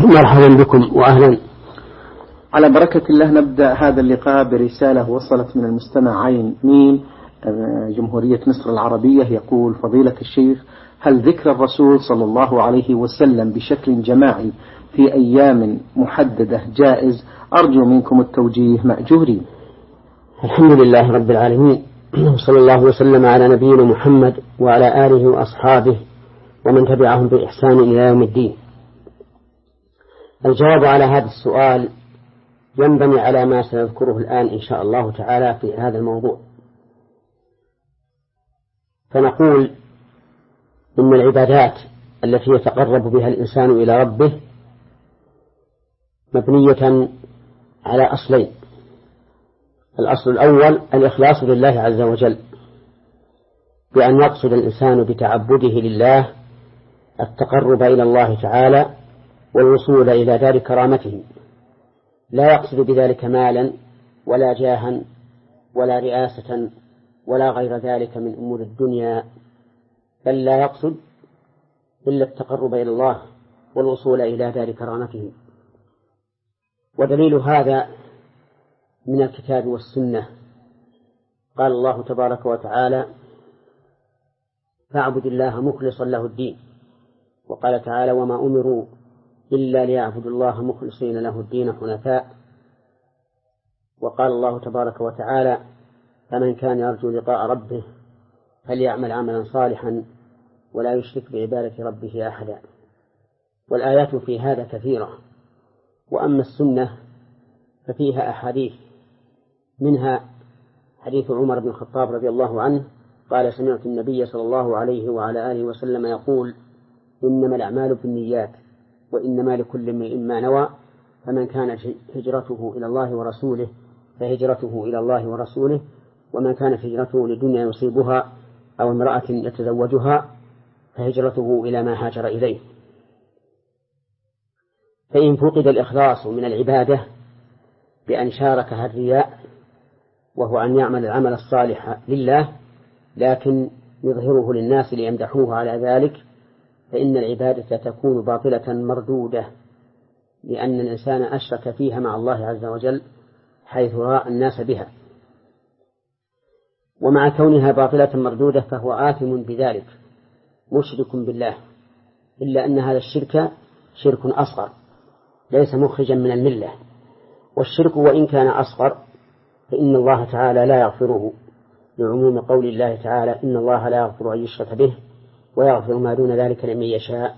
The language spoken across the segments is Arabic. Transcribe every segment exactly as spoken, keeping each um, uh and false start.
مرحبا بكم وأهلا. على بركة الله نبدأ هذا اللقاء برسالة وصلت من المستمع عين ميم جمهورية مصر العربية. يقول: فضيلة الشيخ، هل ذكر الرسول صلى الله عليه وسلم بشكل جماعي في أيام محددة جائز؟ أرجو منكم التوجيه مأجورين. الحمد لله رب العالمين، صلى الله وسلم على نبينا محمد وعلى آله وأصحابه ومن تبعهم بإحسان إلى يوم الدين. الجواب على هذا السؤال ينبني على ما سنذكره الآن إن شاء الله تعالى في هذا الموضوع. فنقول إن العبادات التي يتقرب بها الإنسان إلى ربه مبنية على أصلين. الأصل الأول الإخلاص لله عز وجل، بأن يقصد الإنسان بتعبده لله التقرب إلى الله تعالى والوصول إلى دار كرامته، لا يقصد بذلك مالا ولا جاها ولا رئاسة ولا غير ذلك من أمور الدنيا، بل لا يقصد إلا التقرب إلى الله والوصول إلى دار كرامته. ودليل هذا من الكتاب والسنة. قال الله تبارك وتعالى: فاعبد الله مخلصا له الدين. وقال تعالى: وما أمروا إلا ليعبدوا الله مخلصين له الدين حنفاء. وقال الله تبارك وتعالى: فمن كان يرجو لقاء ربه فليعمل عملا صالحا ولا يشرك بعبادة ربه أحدا. والآيات في هذا كثيرة. وأما السنة ففيها أحاديث، منها حديث عمر بن الخطاب رضي الله عنه قال: سمعت النبي صلى الله عليه وعلى آله وسلم يقول: إنما الأعمال بالنيات وإنما لكل امرئ ما نوى، فمن كانت هجرته إلى الله ورسوله فهجرته إلى الله ورسوله، ومن كانت هجرته لدنيا يصيبها أو امرأة يتزوجها فهجرته إلى ما هاجر إليه. فإن فقد الإخلاص من العبادة بأن شاركها الرياء، وهو أن يعمل العمل الصالح لله لكن يظهره للناس ليمدحوه على ذلك، فإن العبادة تكون باطلة مردودة، لأن الإنسان أشرك فيها مع الله عز وجل حيث رأى الناس بها. ومع كونها باطلة مردودة فهو آثم بذلك مشرك بالله، إلا أن هذا الشرك شرك أصغر ليس مخرجا من الملة. والشرك وإن كان أصغر فإن الله تعالى لا يغفره، لعموم قول الله تعالى: إن الله لا يغفر أن يشرك به ويغفر ما دون ذلك لمن يشاء.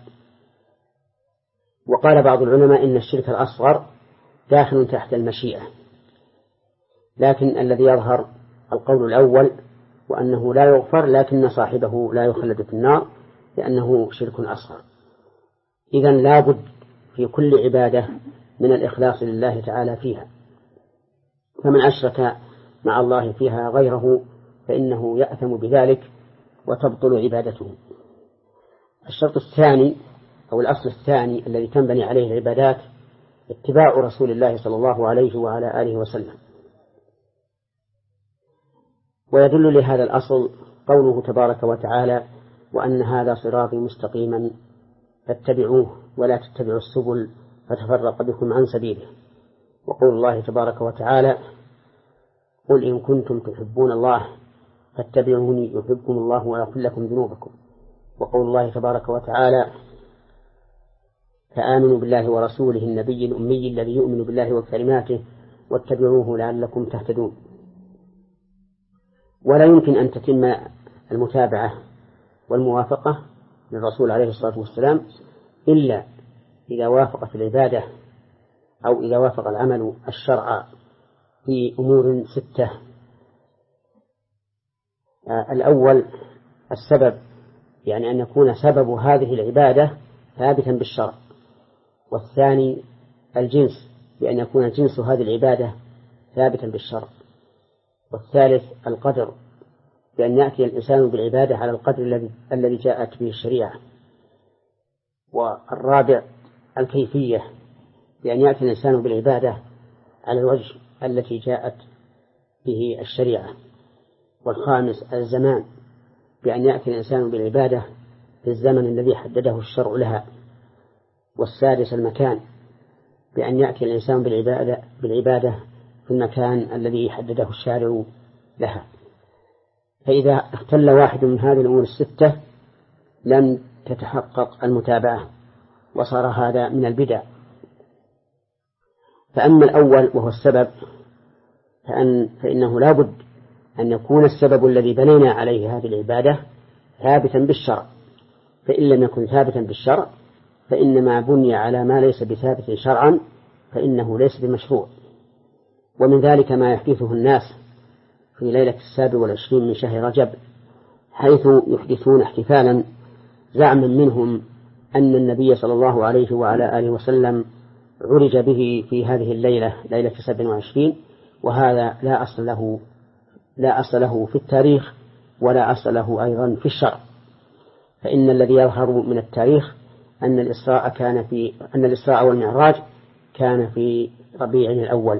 وقال بعض العلماء إن الشرك الأصغر داخل تحت المشيئة، لكن الذي يظهر القول الأول وأنه لا يغفر لكن صاحبه لا يخلد في النار لأنه شرك أصغر. إذن لا بد في كل عبادة من الإخلاص لله تعالى فيها، فمن أشرك مع الله فيها غيره فإنه يأثم بذلك وتبطل عبادته. الشرط الثاني أو الأصل الثاني الذي تنبني عليه العبادات اتباع رسول الله صلى الله عليه وعلى آله وسلم. ويدل لهذا الأصل قوله تبارك وتعالى: وأن هذا صراطي مستقيما فاتبعوه ولا تتبعوا السبل فتفرق بكم عن سبيله. وقول الله تبارك وتعالى: قل إن كنتم تحبون الله فاتبعوني يحبكم الله ويغفر لكم ذنوبكم. وقول الله تبارك وتعالى: فآمنوا بالله ورسوله النبي الأمي الذي يؤمن بالله وكلماته واتبعوه لعلكم تهتدون. ولا يمكن أن تتم المتابعة والموافقة للرسول عليه الصلاة والسلام إلا إذا وافقت العبادة أو إذا وافق العمل الشرع في أمور ستة. الأول السبب، يعني أن يكون سبب هذه العبادة ثابتا بالشرع. والثاني الجنس، بأن يكون جنس هذه العبادة ثابتا بالشرع. والثالث القدر، بأن يأتي الإنسان بالعبادة على القدر الذي الذي جاءت به الشريعة. والرابع الكيفية، بأن يأتي الإنسان بالعبادة على الوجه التي جاءت به الشريعة. والخامس الزمان، بأن يأتي الإنسان بالعبادة في الزمن الذي حدده الشرع لها. والسادس المكان، بأن يأتي الإنسان بالعبادة, بالعبادة في المكان الذي حدده الشارع لها. فإذا اختل واحد من هذه الأمور الستة لم تتحقق المتابعة وصار هذا من البدع. فأما الأول وهو السبب فأن فإنه لا بد أن يكون السبب الذي بنينا عليه هذه العبادة ثابتا بالشرع، فإن لم يكن ثابتا بالشرع فإنما بني على ما ليس بثابت شرعا فإنه ليس بمشروع. ومن ذلك ما يحدثه الناس في ليلة السابع والعشرين من شهر رجب، حيث يحدثون احتفالا زعما منهم أن النبي صلى الله عليه وعلى آله وسلم عرج به في هذه الليلة ليلة سبع وعشرين، وهذا لا أصل له لا أصل له في التاريخ ولا أصل له أيضا في الشرع. فإن الذي يظهر من التاريخ أن الإسراء كان في أن الإسراء والمعراج كان في ربيع الأول.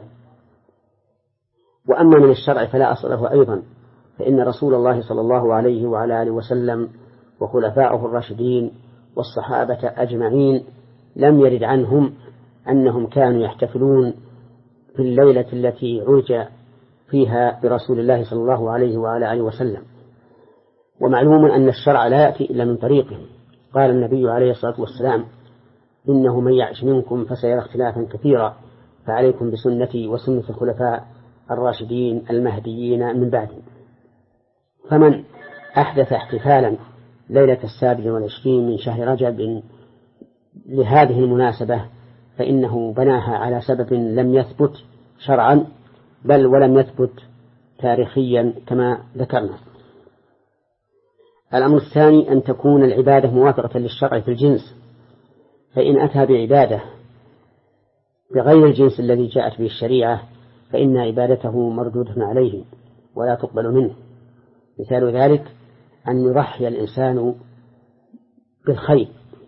وأما من الشرع فلا أصل له أيضا، فإن رسول الله صلى الله عليه وعلى آله وسلم وخلفاؤه الراشدين والصحابة أجمعين لم يرد عنهم أنهم كانوا يحتفلون في الليلة التي عرج فيها برسول الله صلى الله عليه وعلى آله وسلم. ومعلوم أن الشرع لا يأتي إلا من طريقه. قال النبي عليه الصلاة والسلام: إنه من يعش منكم فسيرى اختلافا كثيرا فعليكم بسنتي وسنة الخلفاء الراشدين المهديين من بعدي. فمن أحدث احتفالا ليلة السابع والعشرين من شهر رجب لهذه المناسبة فإنه بناها على سبب لم يثبت شرعا بل ولم يثبت تاريخيا كما ذكرنا. الأمر الثاني أن تكون العبادة موافقة للشرع في الجنس، فإن أتى بعبادة بغير الجنس الذي جاءت به الشريعة فإن عبادته مردودة عليه ولا تقبل منه. مثال ذلك أن يضحي الإنسان بالخيل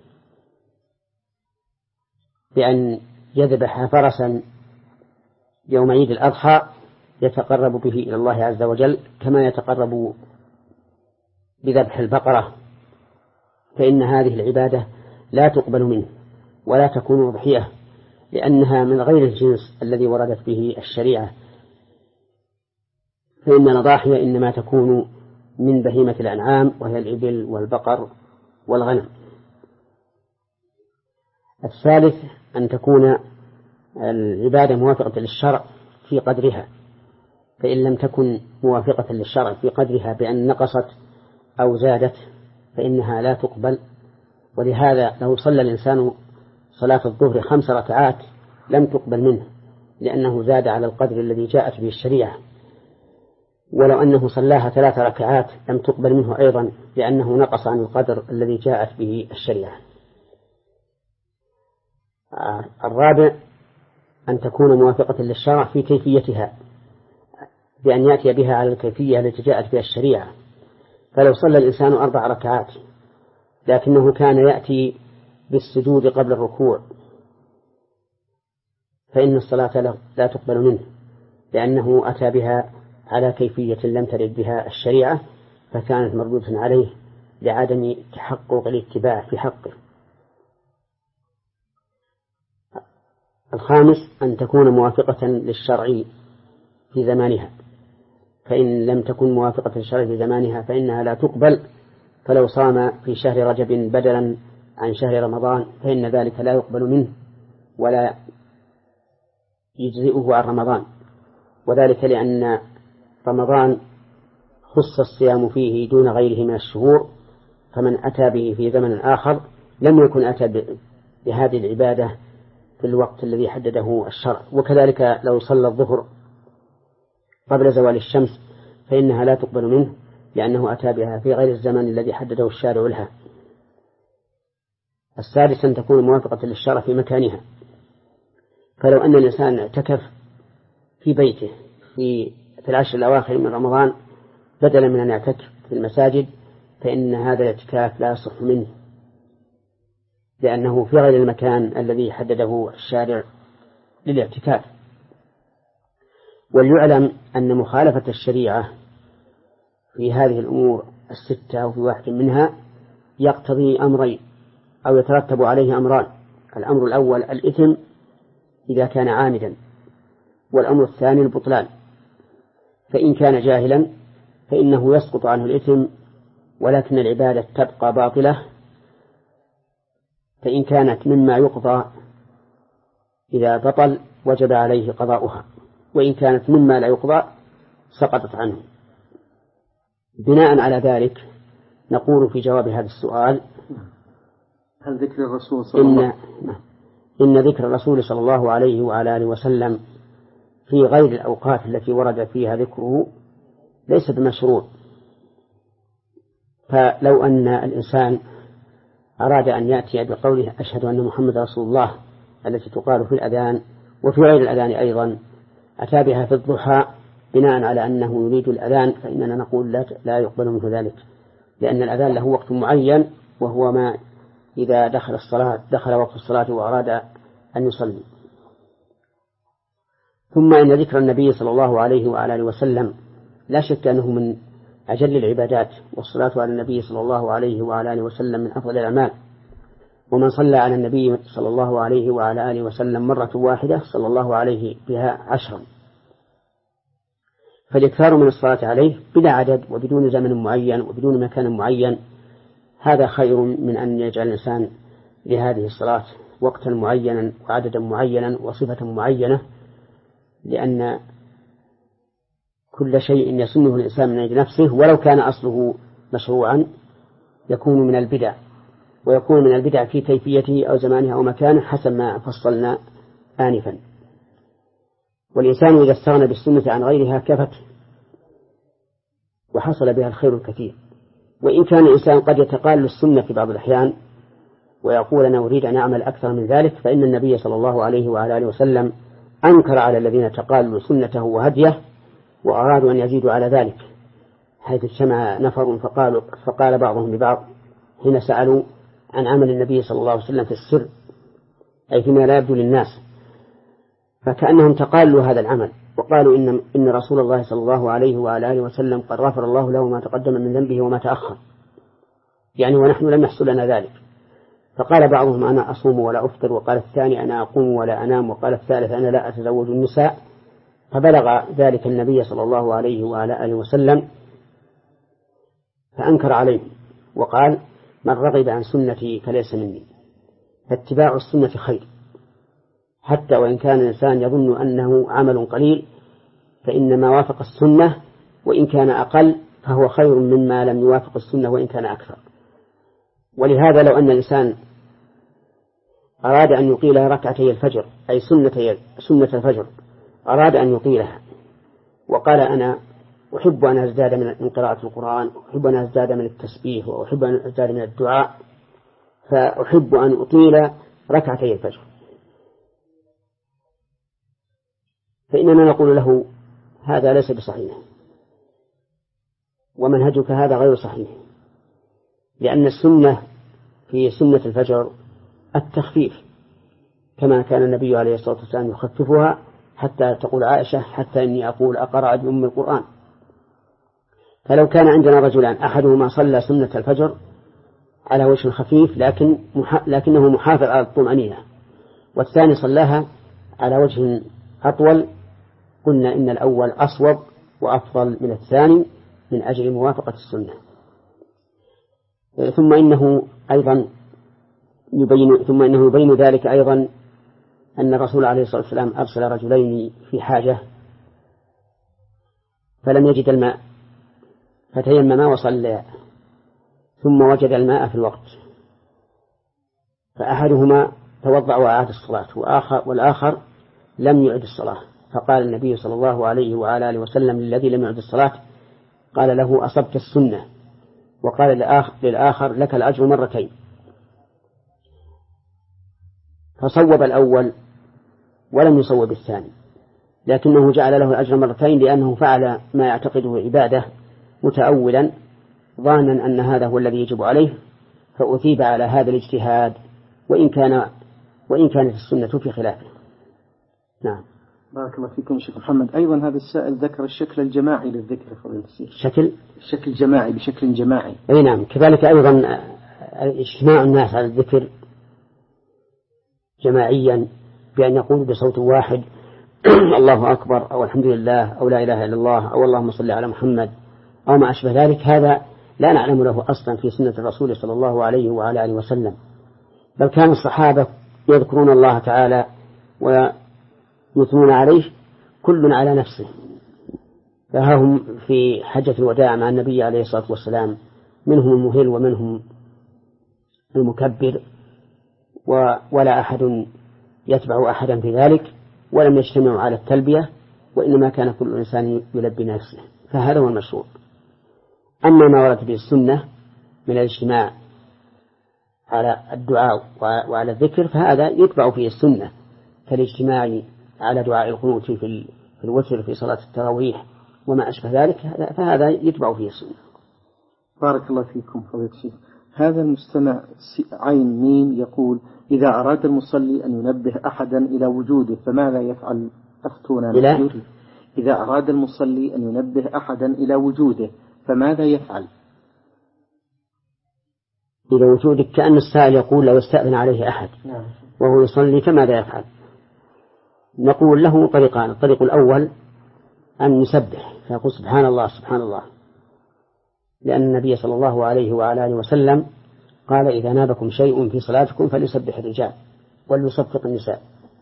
بأن يذبح فرسا يوم عيد الأضحى يتقرب به إلى الله عز وجل كما يتقرب بذبح البقرة، فإن هذه العبادة لا تقبل منه ولا تكون أضحية، لأنها من غير الجنس الذي وردت به الشريعة، فإن الأضاحي إنما تكون من بهيمة الأنعام وهي الإبل والبقر والغنم. الثالث أن تكون العبادة موافقة للشرع في قدرها، فإن لم تكن موافقة للشرع في قدرها بأن نقصت أو زادت فإنها لا تقبل. ولهذا لو صلى الإنسان صلاة الظهر خمس ركعات لم تقبل منه لأنه زاد على القدر الذي جاءت به الشريعة، ولو أنه صلاها ثلاث ركعات لم تقبل منه أيضا لأنه نقص عن القدر الذي جاءت به الشريعة. الرابع أن تكون موافقة للشرع في كيفيتها بأن يأتي بها على الكيفية التي جاءت بها الشريعة. فلو صلى الإنسان أربع ركعات لكنه كان يأتي بالسجود قبل الركوع فإن الصلاة لا تقبل منه لأنه أتى بها على كيفية لم ترد بها الشريعة فكانت مردودة عليه لعدم تحقق الاتباع في حقه. الخامس أن تكون موافقة للشرع في زمانها، فإن لم تكن موافقة للشرع في زمانها فإنها لا تقبل. فلو صام في شهر رجب بدلا عن شهر رمضان فإن ذلك لا يقبل منه ولا يجزئه عن رمضان، وذلك لأن رمضان خص الصيام فيه دون غيره من الشهور، فمن أتى به في زمن آخر لم يكن أتى بهذه العبادة في الوقت الذي حدده الشرع. وكذلك لو صلى الظهر قبل زوال الشمس فإنها لا تقبل منه لأنه أتى بها في غير الزمن الذي حدده الشارع لها. السادس أن تكون موافقة للشرع في مكانها، فلو أن الإنسان اعتكف في بيته في في العشر الأواخر من رمضان بدلا من أن يعتكف في المساجد فإن هذا الاعتكاف لا يصح منه لأنه في غير المكان الذي حدده الشارع للاعتكاف. وليعلم أن مخالفة الشريعة في هذه الأمور الستة أو في واحد منها يقتضي أمرين أو يترتب عليه أمران. الأمر الأول الإثم إذا كان عامدا، والأمر الثاني البطلان. فإن كان جاهلا فإنه يسقط عنه الإثم، ولكن العبادة تبقى باطلة. فإن كانت مما يقضى إذا بطل وجب عليه قضاؤها، وإن كانت مما لا يقضى سقطت عنه. بناء على ذلك نقول في جواب هذا السؤال: هل ذكر الرسول صلى الله عليه وسلم إن, إن ذكر الرسول صلى الله عليه وعلى آله وسلم في غير الأوقات التي ورد فيها ذكره ليس بمشروع. فلو أن الإنسان أراد أن يأتي بقوله أشهد أن محمد رسول الله التي تقال في الأذان وفي غير الأذان أيضا، أتى بها في الضحى بناء على أنه يريد الأذان، فإننا نقول لا, لا يقبل منه ذلك، لأن الأذان له وقت معين، وهو ما إذا دخل الصلاة دخل وقت الصلاة وأراد أن يصلي. ثم إن ذكر النبي صلى الله عليه وعلى آله وسلم لا شك أنه من أجل العبادات، والصلاة على النبي صلى الله عليه وعلى آله وسلم من أفضل الأعمال. ومن صلى على النبي صلى الله عليه وعلى آله وسلم مرة واحدة صلى الله عليه بها عشرا. فالإكثار من الصلاة عليه بلا عدد وبدون زمن معين وبدون مكان معين هذا خير من أن يجعل الإنسان لهذه الصلاة وقتا معينا وعددا معينا وصفة معينة، لأن كل شيء يسنه الإنسان من أجل نفسه ولو كان أصله مشروعا يكون من البدع، ويكون من البدع في كيفيته أو زمانه أو مكانه حسب ما فصلنا آنفا. والإنسان إذا استغنى بالسنة عن غيرها كفت وحصل بها الخير الكثير. وإن كان الإنسان قد يتقال السنة في بعض الأحيان ويقول أنا أريد أن أعمل أكثر من ذلك، فإن النبي صلى الله عليه وعلى آله وسلم أنكر على الذين تقالوا سنته وهديه وأرادوا أن يزيدوا على ذلك، حيث اجتمع نفر فقالوا فقال بعضهم لبعض حين سألوا عن عمل النبي صلى الله عليه وسلم في السر، أي فيما لا يبدو للناس، فكأنهم تقالوا هذا العمل وقالوا إن, إن رسول الله صلى الله عليه وعلى آله وسلم قد غفر الله له ما تقدم من ذنبه وما تأخر، يعني ونحن لم يحصل لنا ذلك. فقال بعضهم أنا أصوم ولا أفطر، وقال الثاني أنا أقوم ولا أنام، وقال الثالث أنا لا أتزوج النساء. فبلغ ذلك النبي صلى الله عليه وعلى آله وسلم فأنكر عليه وقال من رغب عن سنتي فليس مني. فاتباع السنة خير، حتى وإن كان الإنسان يظن أنه عمل قليل، فإن ما وافق السنة وإن كان أقل فهو خير مما لم يوافق السنة وإن كان أكثر. ولهذا لو أن الإنسان أراد أن يقيل ركعتي الفجر أي سنة سنة الفجر، أراد أن يطيلها وقال أنا أحب أن أزداد من قراءة القرآن، أحب أن أزداد من التسبيح، وأحب أن أزداد من الدعاء، فأحب أن أطيل ركعتي الفجر، فإننا نقول له هذا ليس بصحيح، ومنهجك هذا غير صحيح، لأن السنة في سنة الفجر التخفيف، كما كان النبي عليه الصلاة والسلام يخففها حتى تقول عائشة حتى إني أقول أقرأ بأم القرآن. فلو كان عندنا رجلان أحدهما صلى سنة الفجر على وجه خفيف لكن لكنه محافظ على الطمأنينة، والثاني صلاها على وجه أطول، قلنا إن الأول أصوب وأفضل من الثاني من أجل موافقة السنة. ثم إنه أيضا يبين ثم إنه يبين ذلك أيضا أن الرسول عليه الصلاة والسلام أرسل رجلين في حاجة فلم يجد الماء فتيمما وصليا، ثم وجد الماء في الوقت، فأحدهما توضأ وأعاد الصلاة وآخر والآخر لم يعد الصلاة، فقال النبي صلى الله عليه وعلى آله وسلم للذي لم يعد الصلاة قال له أصبت السنة، وقال للآخر لك الأجر مرتين. فصوب الأول ولم يصوب الثاني، لكنه جعل له الأجر مرتين لأنه فعل ما يعتقده عبادة متأولا ظانا أن هذا هو الذي يجب عليه، فأثيب على هذا الاجتهاد وإن كان وإن كانت السنة في خلافه. نعم. بارك الله فيكم شيخ محمد. أيضا هذا السائل ذكر الشكل الجماعي للذكر فضيلة الشيخ. شكل الشكل الجماعي بشكل جماعي. أي نعم. كذلك أيضا اجتماع الناس على الذكر جماعيا بأن يقول بصوت واحد الله أكبر أو الحمد لله أو لا إله إلا الله أو اللهم صل على محمد أو ما أشبه ذلك، هذا لا نعلم له أصلا في سنة الرسول صلى الله عليه وعلى آله وسلم، بل كان الصحابة يذكرون الله تعالى ويثنون عليه كل على نفسه. فهم في حجة الوداع مع النبي عليه الصلاة والسلام منهم المهل ومنهم المكبر، ولا أحد يتبع أحدا في ذلك، ولم يجتمعوا على التلبية، وإنما كان كل إنسان يلبي نفسه، فهذا هو المشروع. أما ما ورد به السنة من الاجتماع على الدعاء وعلى الذكر فهذا يتبع فيه السنة، كالاجتماع على دعاء القنوت في الوتر في صلاة التراويح وما أشبه ذلك، فهذا يتبع فيه السنة. بارك الله فيكم فضيلة الشيخ. هذا المستمع عين ميم يقول: إذا أراد المصلي أن ينبه أحدا إلى وجوده فماذا يفعل؟ أفتونا إلى إذا أراد المصلي أن ينبه أحدا إلى وجوده فماذا يفعل؟ إلى وجودك، كأن السائل يقول لو استأذن عليه أحد وهو يصلي فماذا يفعل؟ نقول له طريقان: الطريق الأول أن يسبح فيقول سبحان الله سبحان الله، لأن النبي صلى الله عليه وعلى آله وسلم قال: إذا نابكم شيء في صلاتكم فليسبح الرجال وليصفق النساء.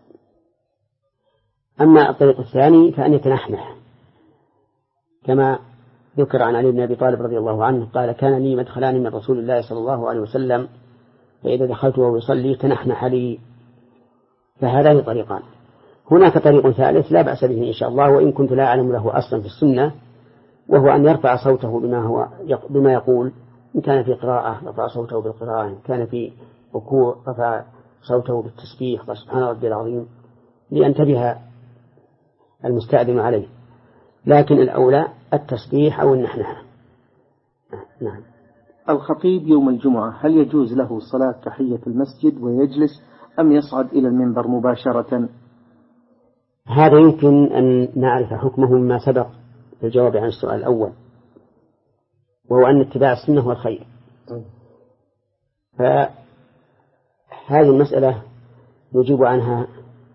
أما الطريق الثاني فأن يتنحنح، كما ذكر عن علي بن أبي طالب رضي الله عنه قال: كان لي مدخلان من رسول الله صلى الله عليه وسلم، فإذا دخلت وهو يصلي تنحنح لي. فهذان طريقان. هناك طريق ثالث لا بأس به إن شاء الله، وإن كنت لا أعلم له أصلا في السنة، وهو أن يرفع صوته بما هو بما يقول. إن كان في قراءة رفع صوته بالقراءة، إن كان في ركوع رفع صوته بالتسبيح وسبحان ربي العظيم، لينتبه المستأذن عليه. لكن الأولى التسبيح أو النحنحة. نعم. الخطيب يوم الجمعة هل يجوز له صلاة تحية المسجد ويجلس أم يصعد إلى المنبر مباشرة؟ هذا يمكن أن نعرف حكمه مما سبق في الجواب عن السؤال الأول، وهو أن اتباع السنة هو الخير. فهذه المسألة نجيب عنها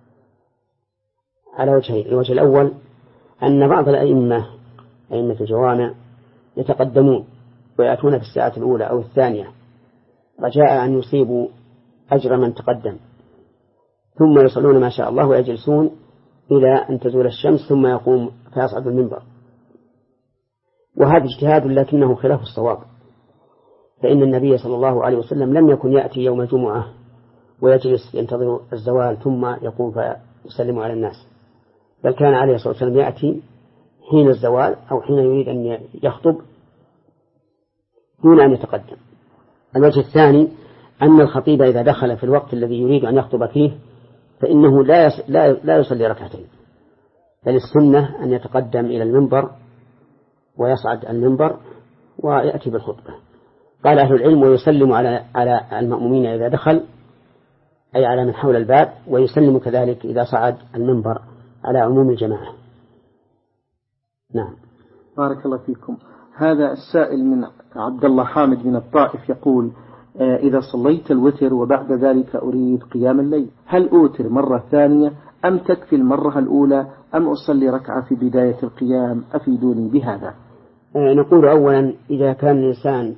على وجهين: الوجه الأول أن بعض الأئمة أئمة الجوامع يتقدمون ويأتون في الساعة الأولى أو الثانية رجاء أن يصيبوا أجر من تقدم، ثم يصلون ما شاء الله ويجلسون إلى أن تزول الشمس ثم يقوم فيصعد المنبر. وهذا اجتهاد لكنه خلاف الصواب، فإن النبي صلى الله عليه وسلم لم يكن يأتي يوم الجمعة ويجلس ينتظر الزوال ثم يقوم فيسلم على الناس، بل كان عليه الصلاة والسلام يأتي حين الزوال أو حين يريد أن يخطب دون أن يتقدم. الوجه الثاني أن الخطيب إذا دخل في الوقت الذي يريد أن يخطب فيه فإنه لا يس... لا لا يصلي ركعتين، بل السنة أن يتقدم إلى المنبر ويصعد المنبر ويأتي بالخطبة. قال أهل العلم: ويسلم على على المأمومين إذا دخل، أي على من حول الباب، ويسلم كذلك إذا صعد المنبر على عموم الجماعة. نعم. بارك الله فيكم. هذا السائل من عبد الله حامد من الطائف يقول: إذا صليت الوتر وبعد ذلك أريد قيام الليل هل أوتر مرة ثانية أم تكفي المرة الأولى أم أصلي ركعة في بداية القيام؟ أفيدوني بهذا. نقول أولا: إذا كان الإنسان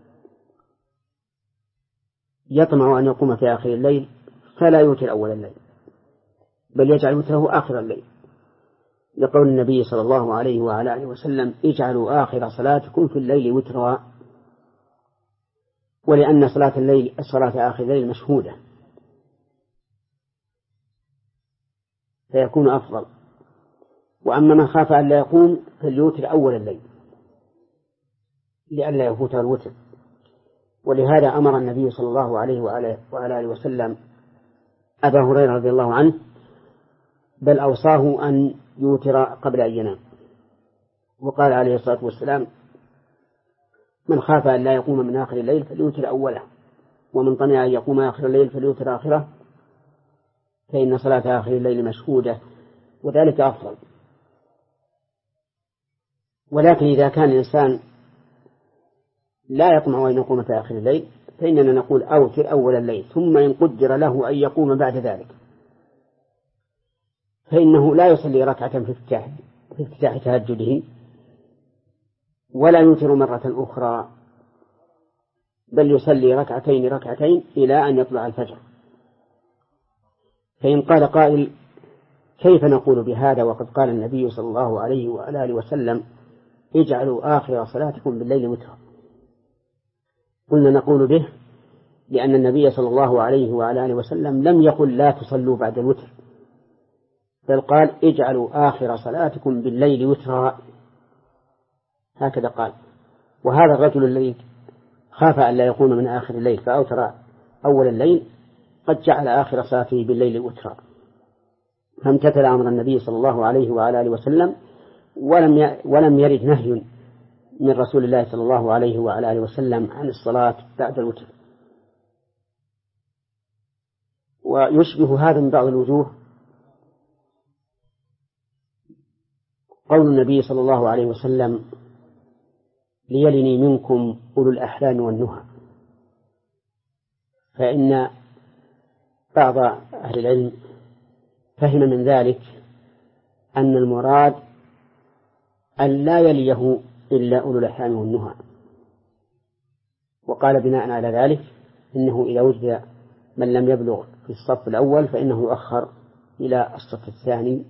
يطمع أن يقوم في آخر الليل فلا يوتر أول الليل، بل يجعل وتره آخر الليل، لقول النبي صلى الله عليه وعلى آله وسلم: اجعلوا آخر صلاتكم في الليل وترا. ولأن صلاة الليل الصلاة آخر الليل مشهودة فيكون أفضل. وأما من خاف أن لا يقوم فليوتر أول الليل لئلا يفوته الوتر. ولهذا أمر النبي صلى الله عليه وعلى آله وسلم أبا هريرة رضي الله عنه، بل أوصاه أن يوتر قبل أن ينام، وقال عليه الصلاة والسلام: من خاف أن لا يقوم من آخر الليل فليوتر أوله، ومن طمع أن يقوم آخر الليل فليوتر آخره، فإن صلاة آخر الليل مشهودة وذلك أفضل. ولكن إذا كان الإنسان لا يطمع أن يقوم في آخر الليل فإننا نقول: أوتر أول الليل، ثم إن قدر له أن يقوم بعد ذلك فإنه لا يصلي ركعة في افتتاح في افتتاح تهجده ولا يوتر مرة أخرى، بل يصلي ركعتين ركعتين إلى أن يطلع الفجر. فإن قال قائل كيف نقول بهذا وقد قال النبي صلى الله عليه وآله وسلم اجعلوا آخر صلاتكم بالليل وترا؟ قلنا نقول به لأن النبي صلى الله عليه وآله وسلم لم يقل لا تصلوا بعد الوتر، بل قال اجعلوا آخر صلاتكم بالليل وترا، هكذا قال. وهذا الرجل الذي خاف أن لا يكون من آخر الليل فأوتر أول الليل قد جعل آخر صلاته بالليل وترا، فامتثل أمر النبي صلى الله عليه وآله وسلم، ولم ولم يرد نهي من رسول الله صلى الله عليه وآله وسلم عن الصلاة بعد الوتر. ويشبه هذا من بعض الوجوه قول النبي صلى الله عليه وسلم ليلني منكم أولو الأحلام والنهى، فإن بعض أهل العلم فهم من ذلك أن المراد أن لا يليه إلا أولو الأحلام والنهى، وقال بناء على ذلك إنه إذا وجد من لم يبلغ في الصف الأول فإنه يؤخر إلى الصف الثاني.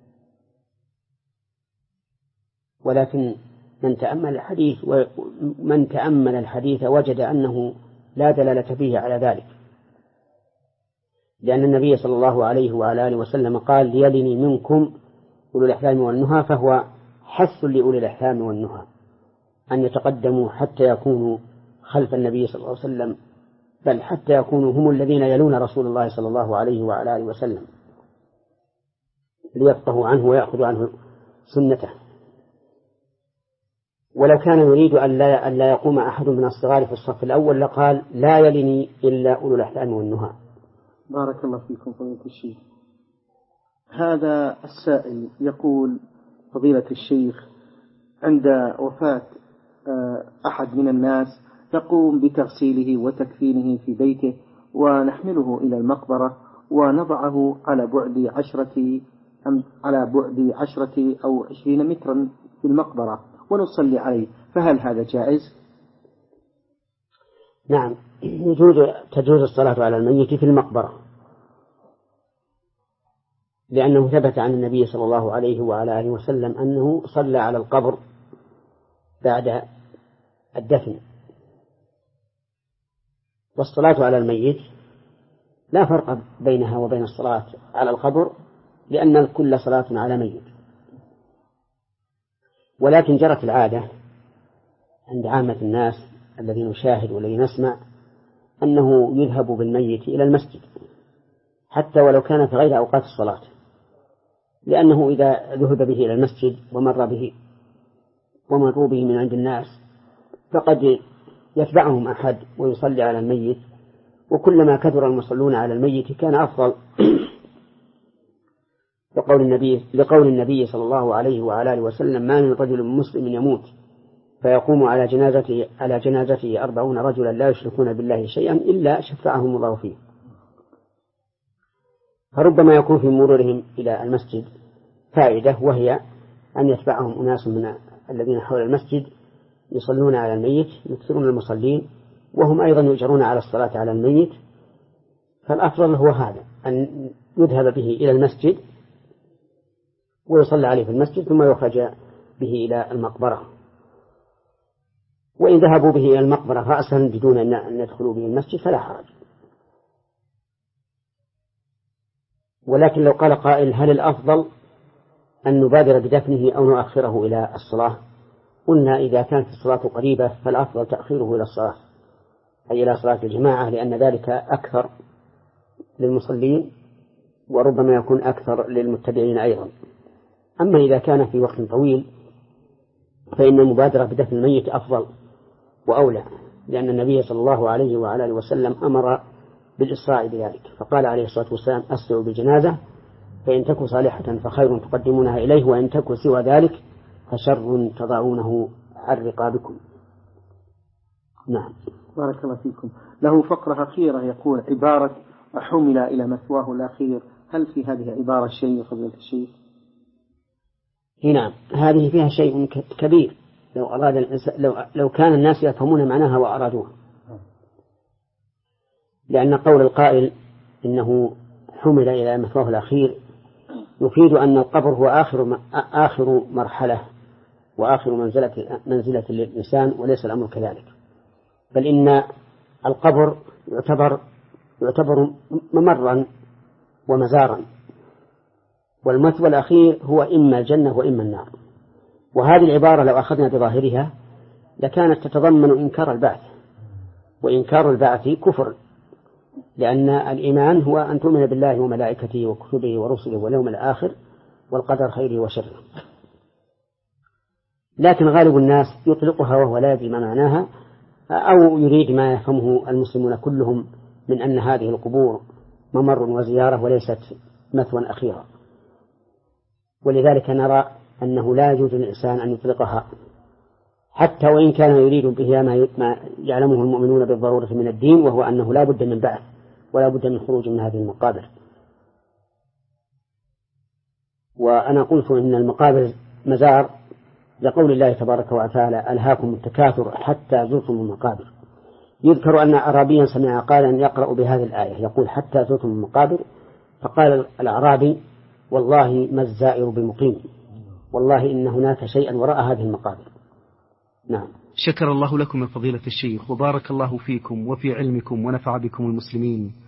ولكن من تأمل الحديث ومن تأمل الحديث وجد أنه لا دلالة فيه على ذلك، لأن النبي صلى الله عليه وآله وسلم قال ليلني منكم أولو الأحلام والنهى، فهو حث لأولي الأحلام والنهى أن يتقدموا حتى يكونوا خلف النبي صلى الله عليه وسلم، بل حتى يكونوا هم الذين يلون رسول الله صلى الله عليه وآله وسلم ليفقهوا عنه ويأخذوا عنه سنته. ولو كان يريد أن لا, أن لا يقوم أحد من الصغار في الصف الأول لقال لا يلني إلا أولو الأحلام والنهى. بارك الله فيكم فضيلة الشيخ. هذا السائل يقول فضيلة الشيخ عند وفاة أحد من الناس نقوم بتغسيله وتكفينه في بيته ونحمله إلى المقبرة ونضعه على بعد عشرة على بعد عشرة أو عشرين مترا في المقبرة ونصلي عليه، فهل هذا جائز؟ نعم، يجوز تجوز الصلاة على الميت في المقبرة، لأنه ثبت عن النبي صلى الله عليه وعلى آله وسلم أنه صلى على القبر بعد الدفن. والصلاة على الميت لا فرق بينها وبين الصلاة على القبر، لأن الكل صلاة على ميت. ولكن جرت العادة عند عامة الناس الذين نشاهد والذين نسمع أنه يذهب بالميت إلى المسجد حتى ولو كان في غير أوقات الصلاة، لأنه إذا ذهب به إلى المسجد ومر به ومروا به من عند الناس فقد يتبعهم أحد ويصلي على الميت، وكلما كثر المصلون على الميت كان أفضل لقول النبي, لقول النبي صلى الله عليه وعلى آله وسلم ما من رجل مسلم يموت فيقوم على جنازته على جنازته أربعون رجلا لا يشركون بالله شيئا إلا شفعهم الله فيه. فربما يكون في مرورهم إلى المسجد فائدة، وهي أن يتبعهم أناس من الذين حول المسجد يصلون على الميت يكثرون المصلين وهم أيضا يؤجرون على الصلاة على الميت. فالأفضل هو هذا، أن يذهب به إلى المسجد ويصلى عليه في المسجد ثم يخرج به إلى المقبرة. وإن ذهبوا به إلى المقبرة رأسا بدون أن يدخلوا به المسجد فلا حرج. ولكن لو قال قائل هل الأفضل أن نبادر بدفنه أو نؤخره إلى الصلاة؟ قلنا إذا كانت الصلاة قريبة فالأفضل تأخيره إلى الصلاة، أي إلى صلاة الجماعة، لأن ذلك أكثر للمصلين وربما يكون أكثر للمتبعين أيضا. أما إذا كان في وقت طويل فإن المبادرة بدفن الميت أفضل وأولى، لأن النبي صلى الله عليه وعلى آله وسلم أمر بالإسراع بذلك، فقال عليه الصلاة والسلام أسرعوا بالجنازة فإن تكن صالحة فخير تقدمونها إليه وإن تكن سوى ذلك فشر تضعونه عن رقابكم. نعم. بارك الله فيكم. له فقرة أخيرة يقول عبارة حمل إلى مثواه الأخير هل في هذه عبارة شيء فضيلة الشيخ؟ نعم، هذه فيها شيء كبير لو أراد الإنسان، لو, لو كان الناس يفهمون معناها وأرادوها. لأن قول القائل إنه حمل إلى مثواه الأخير يفيد أن القبر هو آخر آخر مرحلة وآخر منزلة منزلة للإنسان، وليس الأمر كذلك، بل إن القبر يعتبر يعتبر ممرا ومزارا، والمثوى الأخير هو إما الجنة وإما النار. وهذه العبارة لو أخذنا بظاهرها لكانت تتضمن إنكار البعث، وإنكار البعث كفر، لأن الإيمان هو أن تؤمن بالله وملائكته وكتبه ورسله واليوم الآخر والقدر خيره وشره. لكن غالب الناس يطلقها وهو لا يدري ما معناها، أو يريد ما يفهمه المسلمون كلهم من أن هذه القبور ممر وزيارة وليست مثوى أخيرا. ولذلك نرى أنه لا يجوز للإنسان أن يطلقها، حتى وإن كان يريد بها ما يعلمه المؤمنون بالضرورة من الدين، وهو أنه لا بد من بعث ولا بد من خروج من هذه المقابر. وأنا قلت إن المقابر مزار لقول الله تبارك وتعالى: ألهاكم التكاثر حتى زرتم المقابر. يذكر أن أعرابيا سمع قائلا يقرأ بهذه الآية يقول: حتى زرتم المقابر، فقال الأعرابي: والله ما الزائر بمقيم، والله إن هناك شيئا وراء هذه المقابر. نعم. شكر الله لكم يا فضيلة الشيخ، وبارك الله فيكم وفي علمكم ونفع بكم المسلمين.